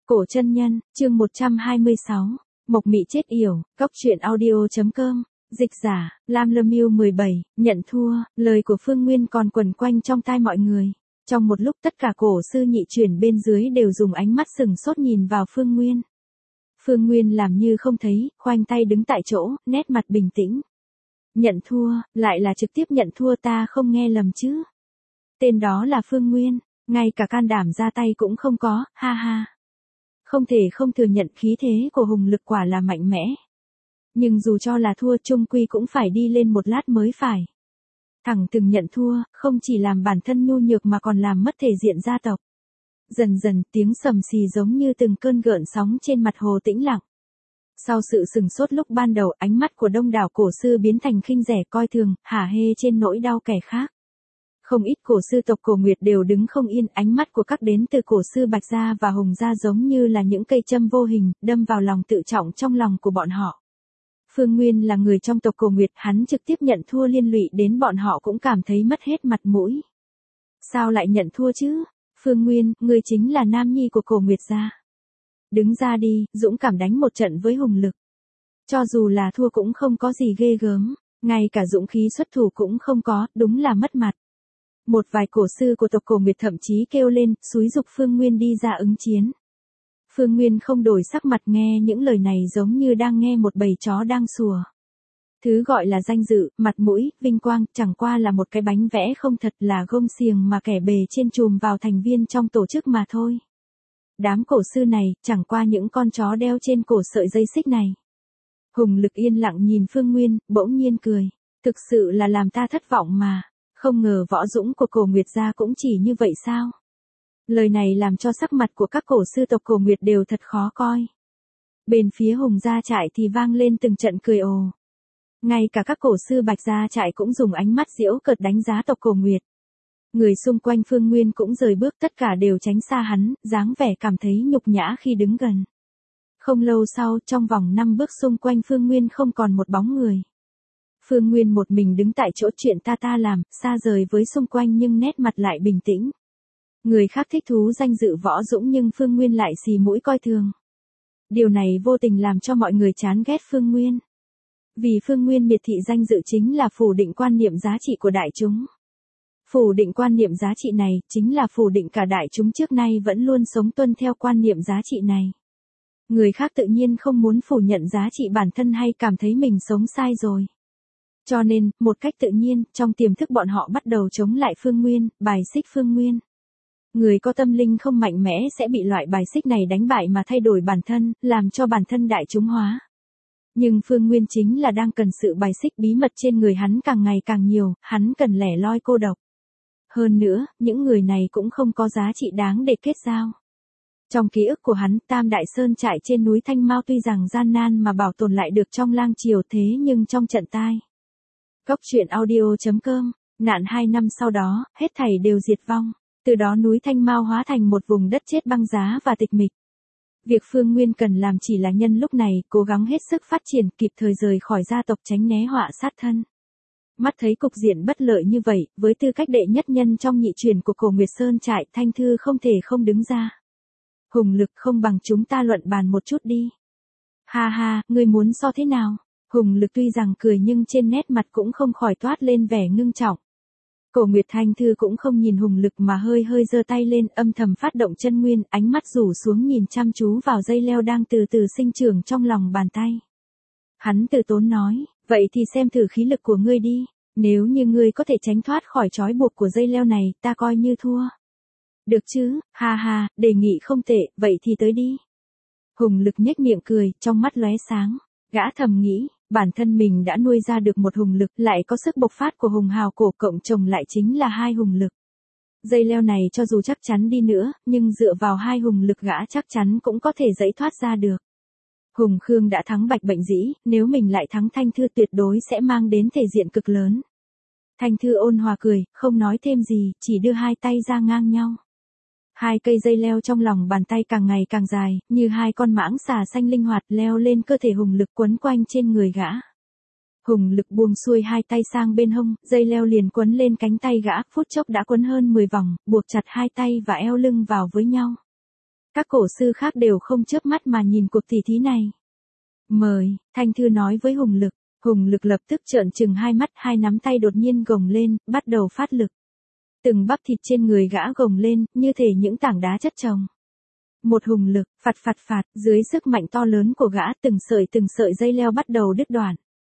Cổ chân nhân, chương 126, Mộc Mị chết yểu, góc truyện audio.com, dịch giả, Lam Lâm Yêu 17, nhận thua, lời của Phương Nguyên còn quẩn quanh trong tai mọi người. Trong một lúc tất cả cổ sư nhị truyền bên dưới đều dùng ánh mắt sừng sốt nhìn vào Phương Nguyên. Phương Nguyên làm như không thấy, khoanh tay đứng tại chỗ, nét mặt bình tĩnh. Nhận thua, lại là trực tiếp nhận thua, ta không nghe lầm chứ. Tên đó là Phương Nguyên, ngay cả can đảm ra tay cũng không có, ha ha. Không thể không thừa nhận khí thế của Hùng Lực quả là mạnh mẽ. Nhưng dù cho là thua chung quy cũng phải đi lên một lát mới phải. Thẳng từng nhận thua, không chỉ làm bản thân nhu nhược mà còn làm mất thể diện gia tộc. Dần dần tiếng sầm xì giống như từng cơn gợn sóng trên mặt hồ tĩnh lặng. Sau sự sừng sốt lúc ban đầu, ánh mắt của đông đảo cổ sư biến thành khinh rẻ coi thường, hả hê trên nỗi đau kẻ khác. Không ít cổ sư tộc Cổ Nguyệt đều đứng không yên, ánh mắt của các đến từ cổ sư Bạch Gia và Hùng Gia giống như là những cây châm vô hình, đâm vào lòng tự trọng trong lòng của bọn họ. Phương Nguyên là người trong tộc Cổ Nguyệt, hắn trực tiếp nhận thua liên lụy đến bọn họ cũng cảm thấy mất hết mặt mũi. Sao lại nhận thua chứ? Phương Nguyên, ngươi chính là nam nhi của Cổ Nguyệt gia. Đứng ra đi, dũng cảm đánh một trận với Hùng Lực. Cho dù là thua cũng không có gì ghê gớm, ngay cả dũng khí xuất thủ cũng không có, đúng là mất mặt. Một vài cổ sư của tộc Cổ Nguyệt thậm chí kêu lên, xúi giục Phương Nguyên đi ra ứng chiến. Phương Nguyên không đổi sắc mặt, nghe những lời này giống như đang nghe một bầy chó đang sủa. Thứ gọi là danh dự, mặt mũi, vinh quang, chẳng qua là một cái bánh vẽ không thật, là gông xiềng mà kẻ bề trên chùm vào thành viên trong tổ chức mà thôi. Đám cổ sư này, chẳng qua những con chó đeo trên cổ sợi dây xích này. Hùng Lực yên lặng nhìn Phương Nguyên, bỗng nhiên cười. Thực sự là làm ta thất vọng mà. Không ngờ võ dũng của Cổ Nguyệt gia cũng chỉ như vậy sao? Lời này làm cho sắc mặt của các cổ sư tộc Cổ Nguyệt đều thật khó coi. Bên phía Hùng gia trại thì vang lên từng trận cười ồ. Ngay cả các cổ sư Bạch gia trại cũng dùng ánh mắt giễu cợt đánh giá tộc Cổ Nguyệt. Người xung quanh Phương Nguyên cũng rời bước, tất cả đều tránh xa hắn, dáng vẻ cảm thấy nhục nhã khi đứng gần. Không lâu sau, trong vòng 5 bước xung quanh Phương Nguyên không còn một bóng người. Phương Nguyên một mình đứng tại chỗ, chuyện ta làm, xa rời với xung quanh nhưng nét mặt lại bình tĩnh. Người khác thích thú danh dự võ dũng nhưng Phương Nguyên lại xì mũi coi thường. Điều này vô tình làm cho mọi người chán ghét Phương Nguyên. Vì Phương Nguyên miệt thị danh dự chính là phủ định quan niệm giá trị của đại chúng. Phủ định quan niệm giá trị này, chính là phủ định cả đại chúng trước nay vẫn luôn sống tuân theo quan niệm giá trị này. Người khác tự nhiên không muốn phủ nhận giá trị bản thân hay cảm thấy mình sống sai rồi. Cho nên, một cách tự nhiên, trong tiềm thức bọn họ bắt đầu chống lại Phương Nguyên, bài xích Phương Nguyên. Người có tâm linh không mạnh mẽ sẽ bị loại bài xích này đánh bại mà thay đổi bản thân, làm cho bản thân đại chúng hóa. Nhưng Phương Nguyên chính là đang cần sự bài xích, bí mật trên người hắn càng ngày càng nhiều, hắn cần lẻ loi cô độc. Hơn nữa, những người này cũng không có giá trị đáng để kết giao. Trong ký ức của hắn, Tam Đại Sơn trại trên núi Thanh Mao tuy rằng gian nan mà bảo tồn lại được trong lang triều, thế nhưng trong trận tai. Góc truyện audio.com, nạn 2 năm sau đó, hết thảy đều diệt vong. Từ đó núi Thanh Mao hóa thành một vùng đất chết băng giá và tịch mịch. Việc Phương Nguyên cần làm chỉ là nhân lúc này, cố gắng hết sức phát triển, kịp thời rời khỏi gia tộc tránh né họa sát thân. Mắt thấy cục diện bất lợi như vậy, với tư cách đệ nhất nhân trong nhị truyền của Cổ Nguyệt Sơn trại, Thanh Thư không thể không đứng ra. Hùng Lực, không bằng chúng ta luận bàn một chút đi. Ha ha, ngươi muốn so thế nào? Hùng Lực tuy rằng cười nhưng trên nét mặt cũng không khỏi toát lên vẻ ngưng trọng. Cổ Nguyệt Thanh Thư cũng không nhìn Hùng Lực mà hơi giơ tay lên, âm thầm phát động chân nguyên, ánh mắt rủ xuống nhìn chăm chú vào dây leo đang từ từ sinh trưởng trong lòng bàn tay. Hắn từ tốn nói, vậy thì xem thử khí lực của ngươi đi, nếu như ngươi có thể tránh thoát khỏi trói buộc của dây leo này, ta coi như thua. Được chứ, ha ha, đề nghị không tệ, vậy thì tới đi. Hùng Lực nhếch miệng cười, trong mắt lóe sáng, gã thầm nghĩ. Bản thân mình đã nuôi ra được một Hùng Lực, lại có sức bộc phát của Hùng Hào Cổ cộng chồng lại chính là 2 Hùng Lực. Dây leo này cho dù chắc chắn đi nữa, nhưng dựa vào 2 Hùng Lực gã chắc chắn cũng có thể giãy thoát ra được. Hùng Khương đã thắng Bạch Bệnh Dĩ, nếu mình lại thắng Thanh Thư tuyệt đối sẽ mang đến thể diện cực lớn. Thanh Thư ôn hòa cười, không nói thêm gì, chỉ đưa 2 tay ra ngang nhau. 2 cây dây leo trong lòng bàn tay càng ngày càng dài, như 2 con mãng xà xanh linh hoạt leo lên cơ thể Hùng Lực quấn quanh trên người gã. Hùng Lực buông xuôi 2 tay sang bên hông, dây leo liền quấn lên cánh tay gã, phút chốc đã quấn hơn 10 vòng, buộc chặt 2 tay và eo lưng vào với nhau. Các cổ sư khác đều không chớp mắt mà nhìn cuộc tỉ thí này. Mời, Thanh Thư nói với Hùng Lực. Hùng Lực lập tức trợn trừng hai mắt, hai nắm tay đột nhiên gồng lên, bắt đầu phát lực. Từng bắp thịt trên người gã gồng lên, như thể những tảng đá chất chồng. Một Hùng Lực, phạt phạt phạt, dưới sức mạnh to lớn của gã, từng sợi dây leo bắt đầu đứt đoạn.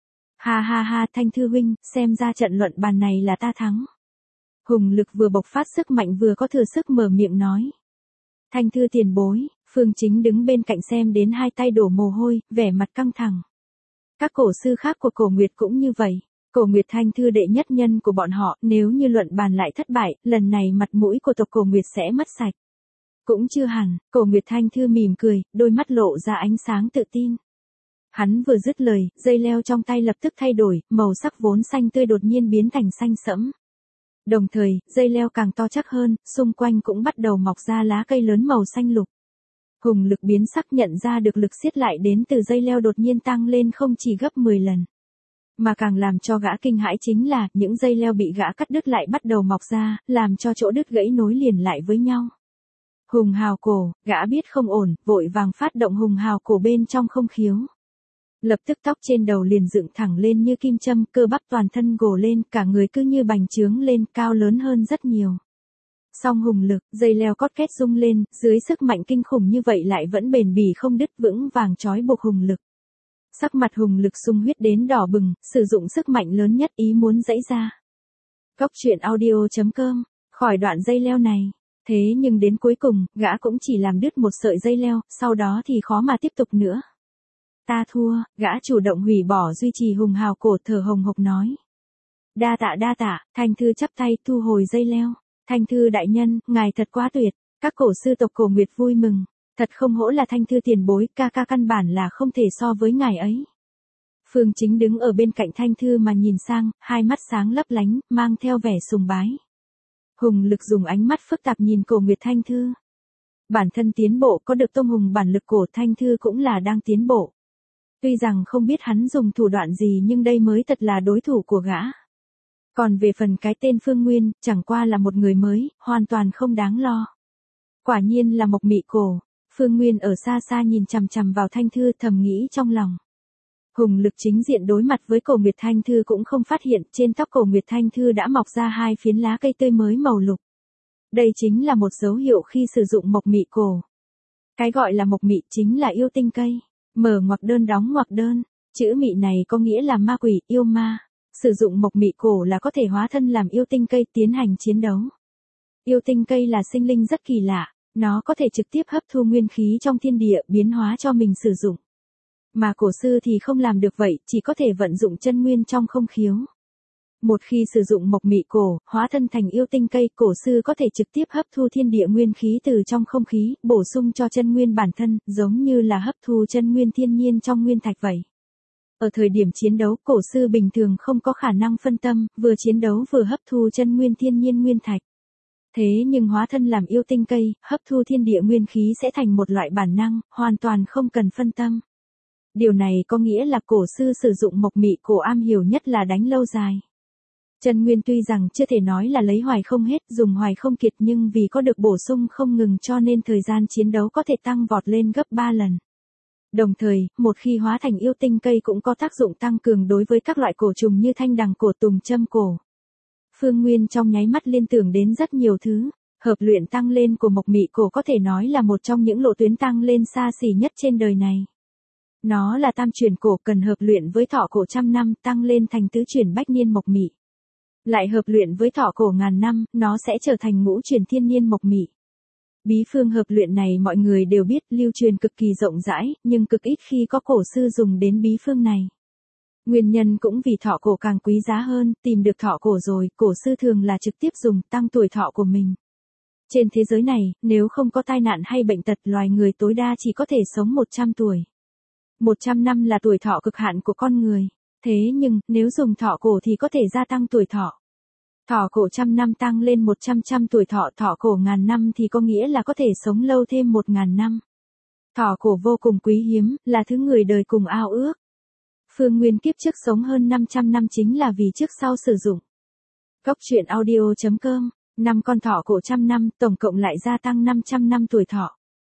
Ha ha ha, Thanh Thư huynh, xem ra trận luận bàn này là ta thắng. Hùng Lực vừa bộc phát sức mạnh vừa có thừa sức mở miệng nói. Thanh Thư tiền bối, Phương Chính đứng bên cạnh xem đến hai tay đổ mồ hôi, vẻ mặt căng thẳng. Các cổ sư khác của Cổ Nguyệt cũng như vậy. Cổ Nguyệt Thanh Thư đệ nhất nhân của bọn họ, nếu như luận bàn lại thất bại, lần này mặt mũi của tộc Cổ Nguyệt sẽ mất sạch. Cũng chưa hẳn, Cổ Nguyệt Thanh Thư mỉm cười, đôi mắt lộ ra ánh sáng tự tin. Hắn vừa dứt lời, dây leo trong tay lập tức thay đổi, màu sắc vốn xanh tươi đột nhiên biến thành xanh sẫm. Đồng thời, dây leo càng to chắc hơn, xung quanh cũng bắt đầu mọc ra lá cây lớn màu xanh lục. Hùng Lực biến sắc nhận ra được lực siết lại đến từ dây leo đột nhiên tăng lên không chỉ gấp 10 lần. Mà càng làm cho gã kinh hãi chính là, những dây leo bị gã cắt đứt lại bắt đầu mọc ra, làm cho chỗ đứt gãy nối liền lại với nhau. Hùng hào cổ, gã biết không ổn, vội vàng phát động hùng hào cổ bên trong không khiếu. Lập tức tóc trên đầu liền dựng thẳng lên như kim châm, cơ bắp toàn thân gồ lên, cả người cứ như bành trướng lên, cao lớn hơn rất nhiều. Song Hùng Lực, dây leo cót két rung lên, dưới sức mạnh kinh khủng như vậy lại vẫn bền bỉ không đứt, vững vàng trói buộc Hùng Lực. Sắc mặt Hùng Lực sung huyết đến đỏ bừng, sử dụng sức mạnh lớn nhất ý muốn giãy ra. Góc truyện audio.com, khỏi đoạn dây leo này. Thế nhưng đến cuối cùng, gã cũng chỉ làm đứt một sợi dây leo, sau đó thì khó mà tiếp tục nữa. Ta thua, gã chủ động hủy bỏ duy trì hùng hào cổ, thở hồng hộc nói. Đa tạ, Thanh Thư chắp tay thu hồi dây leo. Thanh Thư đại nhân, ngài thật quá tuyệt. Các cổ sư tộc Cổ Nguyệt vui mừng. Thật không hổ là Thanh Thư tiền bối, ca căn bản là không thể so với ngài ấy. Phương Chính đứng ở bên cạnh Thanh Thư mà nhìn sang, hai mắt sáng lấp lánh, mang theo vẻ sùng bái. Hùng Lực dùng ánh mắt phức tạp nhìn Cổ Nguyệt Thanh Thư. Bản thân tiến bộ, có được tông hùng bản lực, Cổ Thanh Thư cũng là đang tiến bộ. Tuy rằng không biết hắn dùng thủ đoạn gì nhưng đây mới thật là đối thủ của gã. Còn về phần cái tên Phương Nguyên, chẳng qua là một người mới, hoàn toàn không đáng lo. Quả nhiên là Mộc Mị Cổ. Phương Nguyên ở xa xa nhìn chằm chằm vào Thanh Thư, thầm nghĩ trong lòng. Hùng Lực chính diện đối mặt với Cổ Nguyệt Thanh Thư cũng không phát hiện trên tóc Cổ Nguyệt Thanh Thư đã mọc ra hai phiến lá cây tươi mới màu lục. Đây chính là một dấu hiệu khi sử dụng Mộc Mị Cổ. Cái gọi là Mộc Mị chính là yêu tinh cây. Mở ngoặc đơn đóng ngoặc đơn, chữ mị này có nghĩa là ma quỷ, yêu ma. Sử dụng Mộc Mị Cổ là có thể hóa thân làm yêu tinh cây tiến hành chiến đấu. Yêu tinh cây là sinh linh rất kỳ lạ, nó có thể trực tiếp hấp thu nguyên khí trong thiên địa biến hóa cho mình sử dụng. Mà cổ sư thì không làm được vậy, chỉ có thể vận dụng chân nguyên trong không khiếu. Một khi sử dụng Mộc Mị Cổ, hóa thân thành yêu tinh cây, cổ sư có thể trực tiếp hấp thu thiên địa nguyên khí từ trong không khí, bổ sung cho chân nguyên bản thân, giống như là hấp thu chân nguyên thiên nhiên trong nguyên thạch vậy. Ở thời điểm chiến đấu, cổ sư bình thường không có khả năng phân tâm, vừa chiến đấu vừa hấp thu chân nguyên thiên nhiên nguyên thạch. Thế nhưng hóa thân làm yêu tinh cây, hấp thu thiên địa nguyên khí sẽ thành một loại bản năng, hoàn toàn không cần phân tâm. Điều này có nghĩa là cổ sư sử dụng Mộc Mị Cổ am hiểu nhất là đánh lâu dài. Chân nguyên tuy rằng chưa thể nói là lấy hoài không hết, dùng hoài không kiệt, nhưng vì có được bổ sung không ngừng cho nên thời gian chiến đấu có thể tăng vọt lên gấp 3 lần. Đồng thời, một khi hóa thành yêu tinh cây cũng có tác dụng tăng cường đối với các loại cổ trùng như thanh đằng cổ, tùng châm cổ. Phương Nguyên trong nháy mắt liên tưởng đến rất nhiều thứ. Hợp luyện tăng lên của Mộc Mị Cổ có thể nói là một trong những lộ tuyến tăng lên xa xỉ nhất trên đời này. Nó là tam chuyển cổ, cần hợp luyện với thọ cổ 100 năm tăng lên thành tứ chuyển bách niên Mộc Mị. Lại hợp luyện với thọ cổ 1000 năm, nó sẽ trở thành ngũ chuyển thiên niên Mộc Mị. Bí phương hợp luyện này mọi người đều biết, lưu truyền cực kỳ rộng rãi, nhưng cực ít khi có cổ sư dùng đến bí phương này. Nguyên nhân cũng vì thọ cổ càng quý giá hơn, tìm được thọ cổ rồi, cổ sư thường là trực tiếp dùng tăng tuổi thọ của mình. Trên thế giới này, nếu không có tai nạn hay bệnh tật, loài người tối đa chỉ có thể sống 100 tuổi. 100 năm là tuổi thọ cực hạn của con người. Thế nhưng, nếu dùng thọ cổ thì có thể gia tăng tuổi thọ. Thọ cổ 100 năm tăng lên 100 tuổi thọ, thọ cổ 1000 năm thì có nghĩa là có thể sống lâu thêm 1000 năm. Thọ cổ vô cùng quý hiếm, là thứ người đời cùng ao ước. Phương Nguyên kiếp trước sống hơn 500 năm chính là vì trước sau sử dụng. Góc truyện audio.com, 5 con thọ cổ 100 năm, tổng cộng lại gia tăng 500 năm tuổi thọ.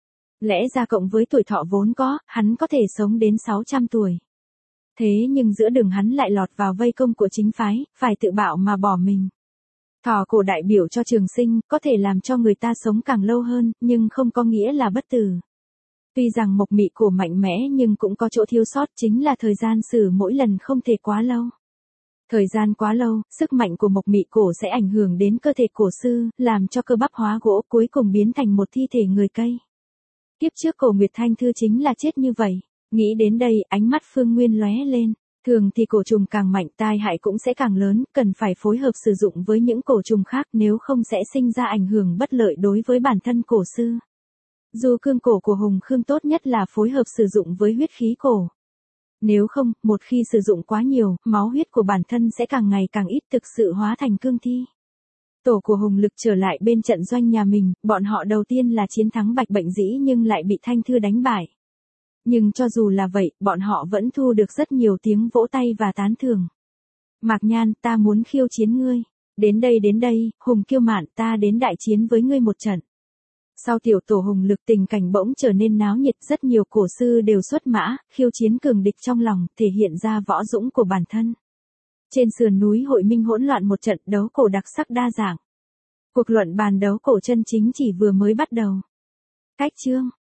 Lẽ ra cộng với tuổi thọ vốn có, hắn có thể sống đến 600 tuổi. Thế nhưng giữa đường hắn lại lọt vào vây công của chính phái, phải tự bạo mà bỏ mình. Thọ cổ đại biểu cho trường sinh, có thể làm cho người ta sống càng lâu hơn, nhưng không có nghĩa là bất tử. Tuy rằng mộc mị cổ mạnh mẽ nhưng cũng có chỗ thiếu sót, chính là thời gian xử mỗi lần không thể quá lâu. Thời gian quá lâu, sức mạnh của mộc mị cổ sẽ ảnh hưởng đến cơ thể cổ sư, làm cho cơ bắp hóa gỗ cuối cùng biến thành một thi thể người cây. Kiếp trước Cổ Nguyệt Thanh Thư chính là chết như vậy. Nghĩ đến đây, ánh mắt Phương Nguyên lóe lên. Thường thì cổ trùng càng mạnh tai hại cũng sẽ càng lớn, cần phải phối hợp sử dụng với những cổ trùng khác nếu không sẽ sinh ra ảnh hưởng bất lợi đối với bản thân cổ sư. Dù cương cổ của Hùng Khương tốt nhất là phối hợp sử dụng với huyết khí cổ. Nếu không, một khi sử dụng quá nhiều, máu huyết của bản thân sẽ càng ngày càng ít thực sự hóa thành cương thi. Tổ của Hùng Lực trở lại bên trận doanh nhà mình, bọn họ đầu tiên là chiến thắng Bạch Bệnh Dĩ nhưng lại bị Thanh Thư đánh bại. Nhưng cho dù là vậy, bọn họ vẫn thu được rất nhiều tiếng vỗ tay và tán thưởng. Mạc Nhan, ta muốn khiêu chiến ngươi. Đến đây, Hùng Kiêu Mạn, ta đến đại chiến với ngươi một trận. Sau tiểu tổ Hùng Lực tình cảnh bỗng trở nên náo nhiệt, rất nhiều cổ sư đều xuất mã, khiêu chiến cường địch trong lòng, thể hiện ra võ dũng của bản thân. Trên sườn núi hội minh hỗn loạn một trận đấu cổ đặc sắc đa dạng. Cuộc luận bàn đấu cổ chân chính chỉ vừa mới bắt đầu. Cách chương